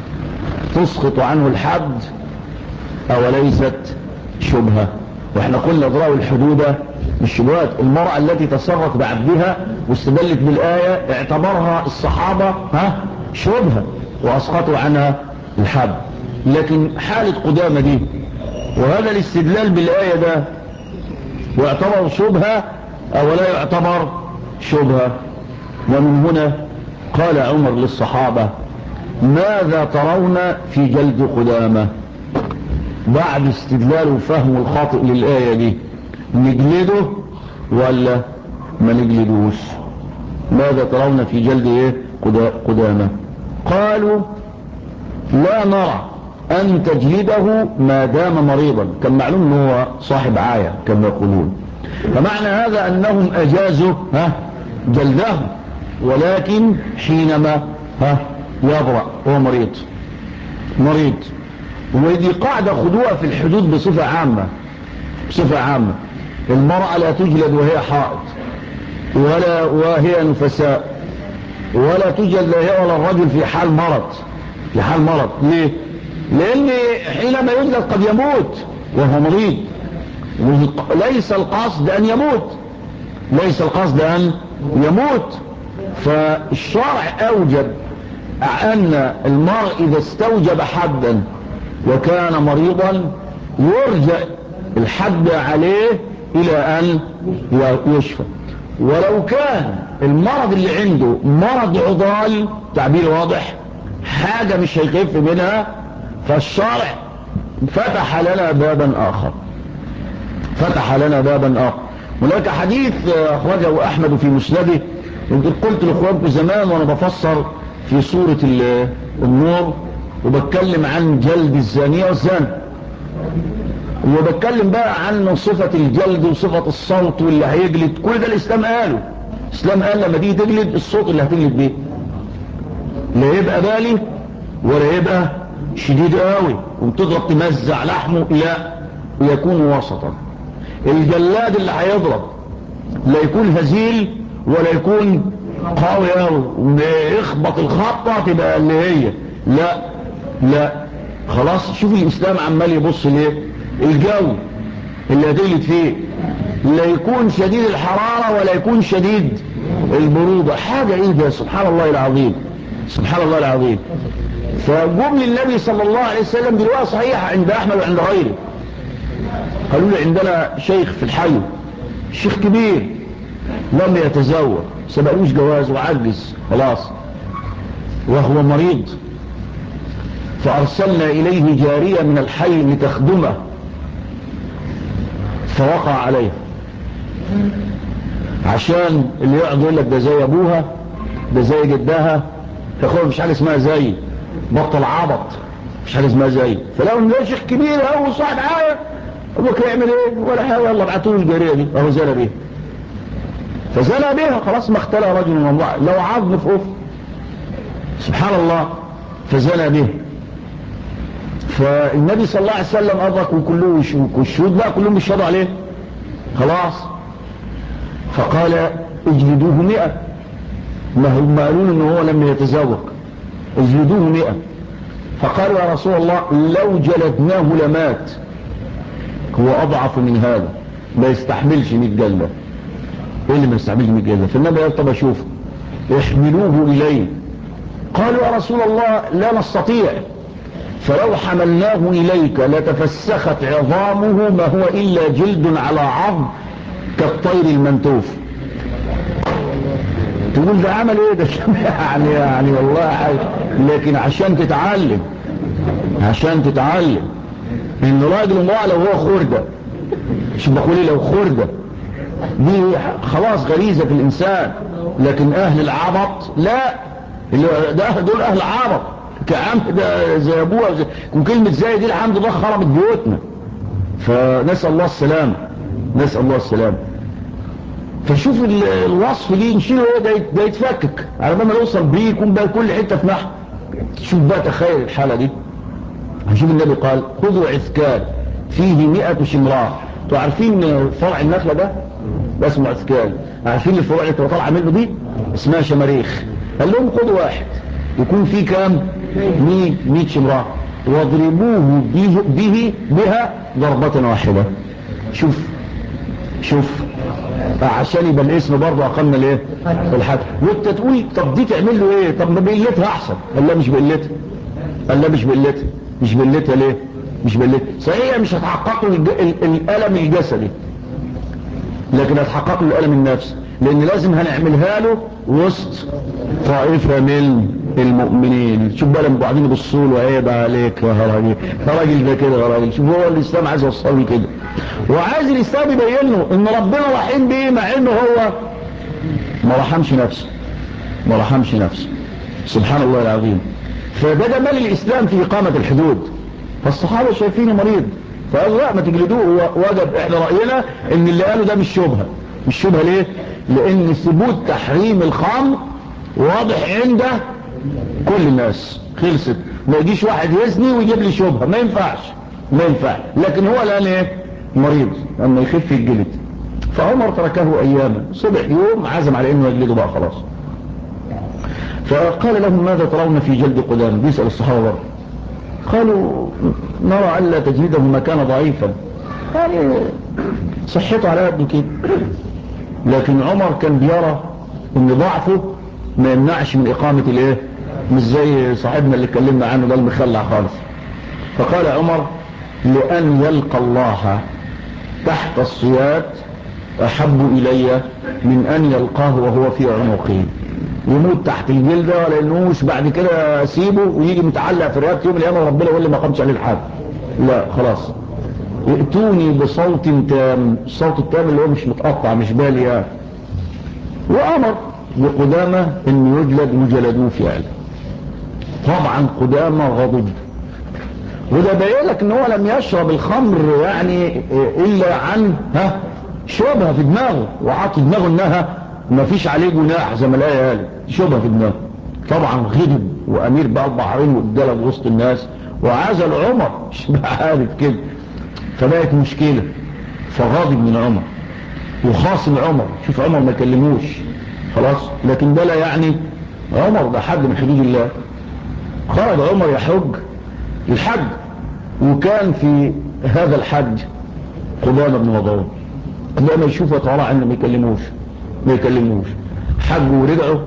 تسقط عنه الحد أو ليست شبهة؟ واحنا قلنا اضرأوا الحدود بالشبهات. المرأة التي تصرت بعبدها واستدلت بالآية اعتبرها الصحابة ها شبهة وأسقطوا عنها الحد. لكن حالة قدامى دي وهذا الاستدلال بالآية ده يعتبر شبهة أو لا يعتبر شبهة؟ ومن هنا قال عمر للصحابة ماذا ترون في جلد قدامى؟ بعد استدلال وفهم الخاطئ للآية دي نجلده ولا ما نجلدوش؟ ماذا ترون في جلد ايه قدامى؟ قالوا لا نرى أن تجلده ما دام مريضا. كان معلوم أنه صاحب عاية كما يقولون، فمعنى هذا أنهم أجازوا ها جلده، ولكن حينما ها يبرأ هو مريض مريض. ودي قاعدة خدوها في الحدود بصفة عامة. بصفة عامة المرأة لا تجلد وهي حائض ولا وهي نفساء، ولا تجلد هي ولا الرجل في حال مرض. في حال مرض ليه؟ لأن حينما يجلد قد يموت وهو مريض، وليس القصد أن يموت، ليس القصد أن يموت. فالشرع أوجب أن المرء إذا استوجب حدا وكان مريضا يرجع الحد عليه إلى أن يشفى. ولو كان المرض اللي عنده مرض عضال، تعبير واضح، حاجة مش هيخف منها، فالشرع فتح لنا بابا آخر فتح لنا بابا آخر. هناك حديث أخرجه أحمد في مسنده، قلت لأخوانكم زمان وأنا بفسر في سورة النور وبتكلم عن جلد الزانية والزاني، وبتكلم بقى عن صفة الجلد وصفة الصوت واللي هيجلد. كل ده الإسلام قاله. الإسلام قال لما دي تجلد الصوت اللي هتجلد بيه لا يبقى بالي ولا يبقى شديد قوي وبتضرب تمزع لحمه، لا يكون وسطا. الجلاد اللي هيضرب لا يكون هزيل ولا يكون قوي قوي ويخبط الخبطة تبقى اللي هي لا لا خلاص. شوف الإسلام عمال يبص ليه. الجو اللي هتجلد فيه لا يكون شديد الحرارة ولا يكون شديد البرودة. حاجة ايه ده؟ سبحان الله العظيم، سبحان الله العظيم. فجم للنبي صلى الله عليه وسلم برواية صحيحة عند أحمد وعند غيره، قالوا لي عندنا شيخ في الحي، شيخ كبير لم يتزوج، سبقوش جواز وعجز خلاص وهو مريض، فأرسلنا إليه جارية من الحي لتخدمه فوقع عليه. عشان اللي يقعد يقول لك ده زي أبوها ده زي جدها، تاخد مش حاجة اسمها زي، بطل عبط، مش حاجة اسمها زي. فلو ان ده شيخ كبير اهو صاحب عاية ابوك يعمل ايه ولا حاجة، يلا ابعتوه الجارية دي اهو زنى بيها. فزنى بيها خلاص، ما اختلى رجل من امرأة لو عظم في أف، سبحان الله. فزنى بيها، فالنبي صلى الله عليه وسلم أدرك وكله والشهود بقى كلهم بيشهدوا عليه خلاص، فقال اجلدوه مئة. ما هم قالوا ان هو لم يتزوج، اجلدوه مئة. فقال يا رسول الله لو جلدناه لمات، هو اضعف من هذا ما يستحملش مئة جلدة. ايه اللي ما يستحملش مئة جلدة؟ فالنبي قال طب اشوف احملوه اليه. قالوا يا رسول الله لا نستطيع، فلو حملناه إليك لتفسخت عظامه ما هو إلا جلد على عظم كالطير المنتوف. تقول ده عمل ايه ده؟ يعني يعني والله حاجة. لكن عشان تتعلم عشان تتعلم ان راجل امرأة لو هو خردة، مش بقول لو خردة دي خلاص غريزة في الانسان، لكن اهل العبط لا، ده دول اهل عبط كعم ده زي ابوها زي وكلمة زي دي الحمد لله خربت بيوتنا، فنسأل الله السلام، نسأل الله السلام. فشوف الوصف دي نشيله ايه ده, ده يتفكك على ما نوصل بيه يكون بقى كل حتة في نحو. شوف بقى تخيل الحالة دي. هنشوف النبي قال خذوا عسكال فيه مئة شمراء. انتوا عارفين فرع النخلة ده ده اسمه عسكال، عارفين الفروع اللي طالعه منه دي اسمها شماريخ. قال لهم خذوا واحد يكون فيه كام؟ مئة شمراء واضربوه به, به بها ضربة واحدة. شوف شوف عشان يبقى الاسم برضه اقلنا الايه الحد. وانت تقول طب دي تعمل له ايه؟ طب ما بقلتها احسن. قال لا مش بقلتها، قال لا مش بقلتها. مش بقلتها ليه؟ مش بقلتها صحيح مش هتحقق له الالم الجسدي، لكن هتحقق له الالم النفسي، لان لازم هنعملها له وسط طائفه من المؤمنين. شوف بقى لما بعدين يبصوا له عيب عليك يا راجل، يا راجل ده كده يا راجل. شوف هو الاسلام عايز يوصل له كده، وعايز الاسلام يبين له ان ربنا رحيم بيه، مع انه هو ما رحمش نفسه، ما رحمش نفسه سبحان الله العظيم. فده جمال الاسلام في اقامه الحدود. فالصحابه شايفينه مريض فقال لا ما تجلدوه. هو وجب احنا راينا ان اللي قاله ده مش شبهه. مش شبهه ليه؟ لان ثبوت تحريم الخمر واضح عند كل الناس، خلصت. ما يجيش واحد يزني ويجيب لي شبهه، ما ينفعش ما ينفعش. لكن هو الان ايه؟ مريض، اما يخف الجلد. فعمر تركه اياما، صبح يوم عزم على انه يجلده بقى خلاص. فقال لهم ماذا ترون في جلد قدام؟ بيسأل الصحابه برضه. قالوا نرى ألا تجلده ما كان ضعيفا، يعني صحته على قد كده. لكن عمر كان بيرى ان ضعفه ما يمنعش من اقامة الايه، مش زي صاحبنا اللي اتكلمنا عنه ده المخلع خالص. فقال عمر لأن يلقى الله تحت الصياد احب الي من ان يلقاه وهو في عنقه. يموت تحت الجلدة لانهوش بعد كده اسيبه ويجي متعلق في رقبته يوم القيامة وربنا يقول لي ما قامش عليه الحد. لا خلاص، ائتوني بصوت تام. الصوت التام اللي هو مش متقطع مش بالي يعني. وامر لقدامة ان يجلد وجلدوه فعلا. طبعا قدامة غضب، وده باين لك ان هو لم يشرب الخمر يعني الا عن ها شربها في دماغه وعط في دماغه انها ما فيش عليه جناح زي ما الايه قالت، شربها في دماغه. طبعا غضب وامير بقى البحرين واتجلد وسط الناس وعزل عمر مش بقى عارف كده. فبقت مشكله، فغاضب من عمر وخاصم عمر. شوف عمر ما كلموش خلاص، لكن ده لا يعني عمر ده حد من حدود الله. خرج عمر يحج الحج، وكان في هذا الحج قدامة بن مضعون. لما يشوفه يتورع عنه ما يكلموش ما يكلموش حجوا ورجعوا،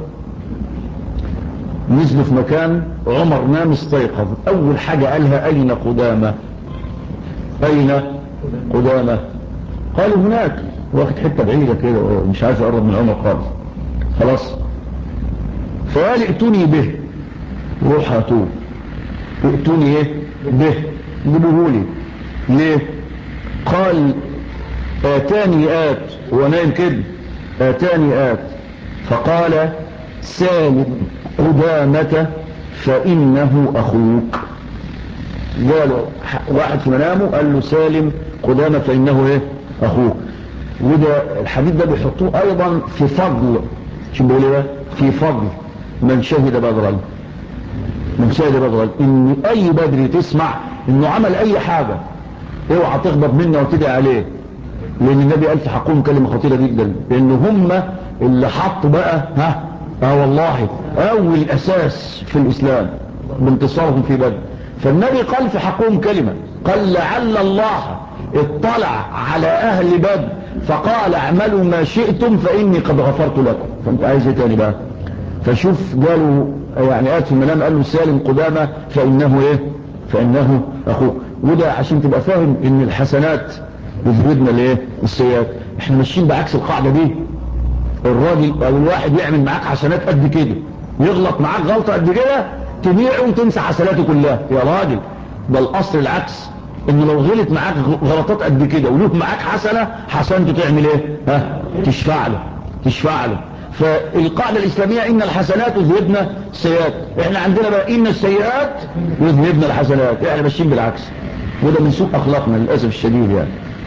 نزلوا في مكان عمر نام استيقظ. اول حاجة قالها اين قدامة؟ اين قدامة؟ قالوا هناك، واخد حتة بعيدة كده مش عايز اقرب من عمر خالص خلاص. فقال ائتوني به، روح هاتوه. ائتوني ايه به؟ جيبوهولي. ليه؟ قال اتاني آت، هو نايم كده، اتاني آت فقال سالم قدامة فإنه أخوك. قالوا واحد في منامه قال له سالم قدامة فإنه ايه؟ أخوك. وده الحديث ده بيحطوه أيضا في فضل، شو بيقول ايه؟ في فضل من شهد بدرا. من شهد بدرا ان اي بدري تسمع انه عمل اي حاجة اوعى تغضب منه وتدعي عليه، لان النبي قال في حقهم كلمة خطيرة جدا، لان هم اللي حطوا بقى ها اه والله اول اساس في الاسلام بانتصارهم في بدر. فالنبي قال في حقهم كلمة، قال لعل الله اطلع على اهل بدر فقال اعملوا ما شئتم فاني قد غفرت لكم. فانت عايز ايه تاني بقى؟ فشوف قالوا يعني قال في المنام قال له سالم قدامة فانه ايه؟ فانه اخوه. وده عشان تبقى فاهم ان الحسنات يذهبنا الايه؟ السيئات. احنا ماشيين بعكس القاعدة دي. الراجل او الواحد يعمل معاك حسنات قد كده يغلط معاك غلطة قد كده تبيعه وتنسى حسناته كلها يا راجل. ده الاصل العكس، انه لو غلط معاك غلطات قد كده وله معاك حسنة، حسنته تعمل ايه؟ ها تشفع له تشفع له. فالقاعدة الإسلامية إن الحسنات يذهبن السيئات، احنا عندنا بقى إن السيئات يذهبن الحسنات، احنا ماشيين بالعكس، وده من سوء أخلاقنا للأسف الشديد يعني.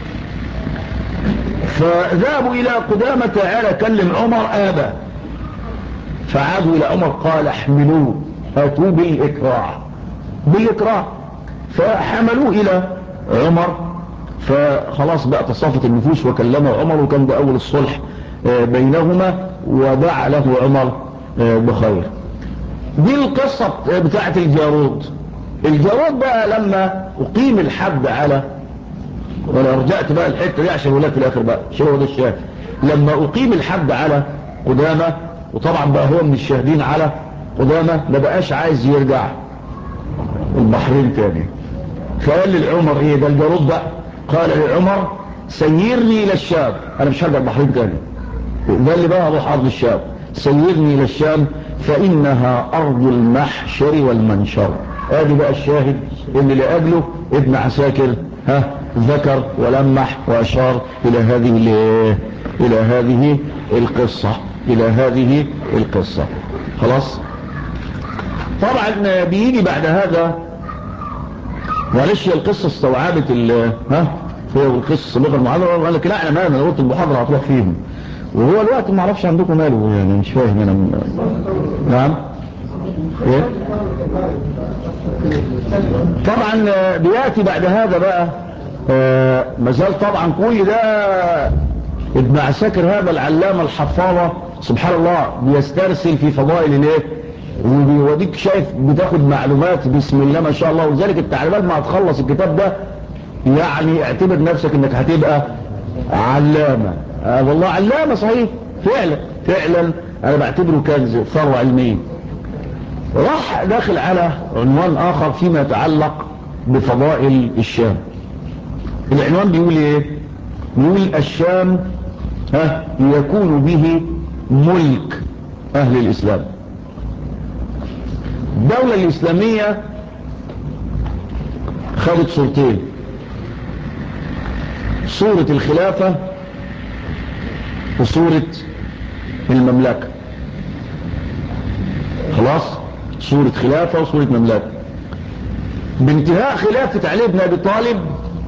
فذهبوا إلى قدامة تعالى كلم عمر آبا، فعادوا إلى عمر قال احملوه أتوا بالإكراه بالإكراه، فحملوه إلى عمر، فخلاص بقى تصافت النفوس وكلمه عمر، وكان ده أول الصلح بينهما، ودعا له عمر بخير. دي القصة بتاعت الجارود. الجارود بقى لما أقيم الحد على، وانا رجعت بقى الحته دي عشان ولاد في الاخر بقى شو هو ده الشاهد، لما اقيم الحد على قدامه، وطبعا بقى هو من الشاهدين على قدامه، ما بقاش عايز يرجع البحرين تاني، فقال للعمر ايه ده الجارود بقى، قال لعمر سيرني الى الشام، انا مش هرجع البحرين تاني، ده اللي بقى اروح ارض الشام، سيرني الى الشام فانها ارض المحشر والمنشر. ادي بقى الشاهد اللي لاجله ابن عساكر ها ذكر ولمح واشار الى هذه الى هذه القصة الى هذه القصة خلاص. طبعا بيجي بعد هذا، معلش القصة استوعبت ها هي القصة لغة المحاضرة، وقال لك لا انا ما انا قلت المحاضرة هتروح فيهم، وهو الوقت ما اعرفش عندكم ماله يعني، مش فاهم انا من... نعم ايه. طبعا بياتي بعد هذا بقى آه مازال طبعا كل ده ابن عساكر هذا العلامة الحفاظة سبحان الله بيسترسل في فضائل الايه، وبيوديك شايف بتاخد معلومات بسم الله ما شاء الله، ولذلك التعليمات ما هتخلص الكتاب ده يعني اعتبر نفسك انك هتبقى علامة. آه والله علامة صحيح فعلا فعلا، انا بعتبره كنز ثروة علمية. راح داخل على عنوان اخر فيما يتعلق بفضائل الشام. العنوان بيقول ايه؟ بيقول الشام ها يكون به ملك اهل الاسلام. الدولة الاسلامية خدت صورتين، صورة الخلافة وصورة المملكة. خلاص صورة خلافة وصورة مملكة. بانتهاء خلافة علي بن ابي طالب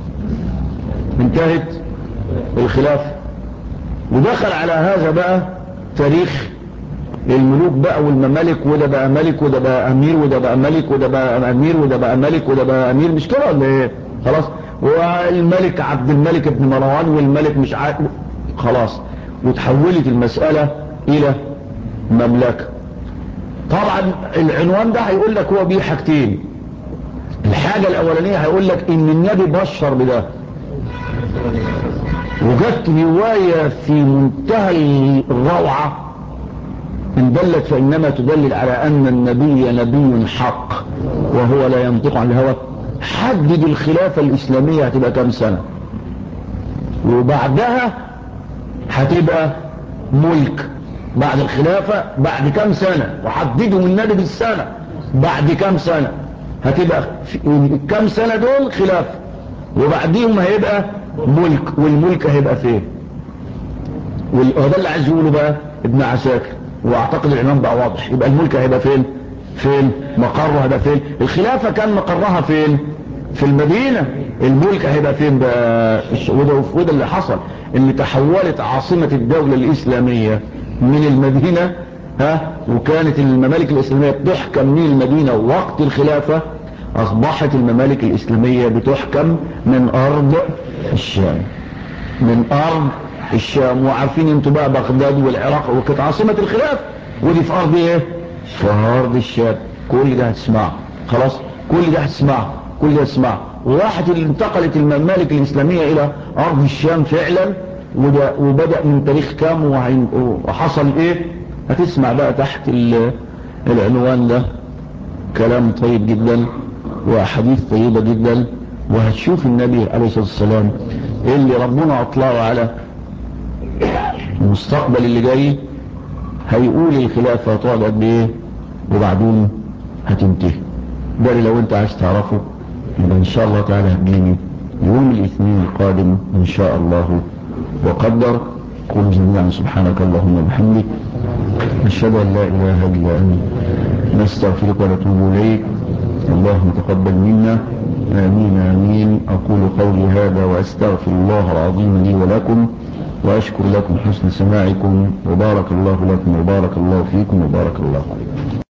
انتهت الخلافة، ودخل على هذا بقى تاريخ الملوك بقى والممالك، وده بقى ملك وده بقى امير وده بقى ملك وده بقى امير وده بقى ملك وده بقى امير، مش كده ولا ايه؟ خلاص. والملك عبد الملك بن مروان والملك مش عارف خلاص، وتحولت المسألة الى مملكة. طبعا العنوان ده هيقول لك هو بيه حاجتين، الحاجة الاولانية هيقول لك ان النبي بشر بده، وجدت رواية في منتهى الروعة ان دلت فانما تدلل على ان النبي نبي حق وهو لا ينطق عن الهوى. حدد الخلافة الاسلامية هتبقى كام سنة، وبعدها هتبقى ملك بعد الخلافة بعد كام سنة، وحددهم النبي بالسنة بعد كام سنة هتبقى كام سنة دول خلافة، وبعديهم هيبقى ملك، والملك هيبقى فين؟ وده اللي عايز يقوله بقى ابن عساكر، واعتقد العنوان بقى واضح. يبقى الملك هيبقى فين؟ فين مقره هيبقى فين؟ الخلافة كان مقرها فين؟ في المدينة. الملك هيبقى فين بقى؟ وده, وده اللي حصل، ان تحولت عاصمة الدولة الاسلامية من المدينة ها، وكانت الممالك الاسلامية بتحكم من المدينة وقت الخلافة، اصبحت الممالك الاسلامية بتحكم من ارض الشام، من ارض الشام. وعارفين انتوا بقى بغداد والعراق وكانت عاصمة الخلافة، ودي في ارض ايه؟ في ارض الشام. كل ده هتسمعه خلاص، كل ده هتسمعه كل ده هتسمعه. وراحت انتقلت الممالك الاسلامية الى ارض الشام فعلا، وده وبدأ من تاريخ كام وحصل ايه، هتسمع بقى تحت العنوان ده كلام طيب جدا واحاديث طيبة جدا، وهتشوف النبي عليه الصلاة والسلام اللي ربنا اطلعه على المستقبل اللي جاي، هيقول الخلافة هتقعد قد ايه وبعدين هتنتهي. ده اللي لو انت عايز تعرفه يبقى ان شاء الله تعالى هتجيني يوم الاثنين القادم ان شاء الله وقدر. قل جميعا سبحانك اللهم وبحمدك نشهد أن لا إله إلا أنت نستغفرك ونتوب إليك. اللهم تقبل منا. آمين آمين. أقول قولي هذا وأستغفر الله العظيم لي ولكم، وأشكر لكم حسن سماعكم، وبارك الله لكم وبارك الله فيكم وبارك الله عليكم.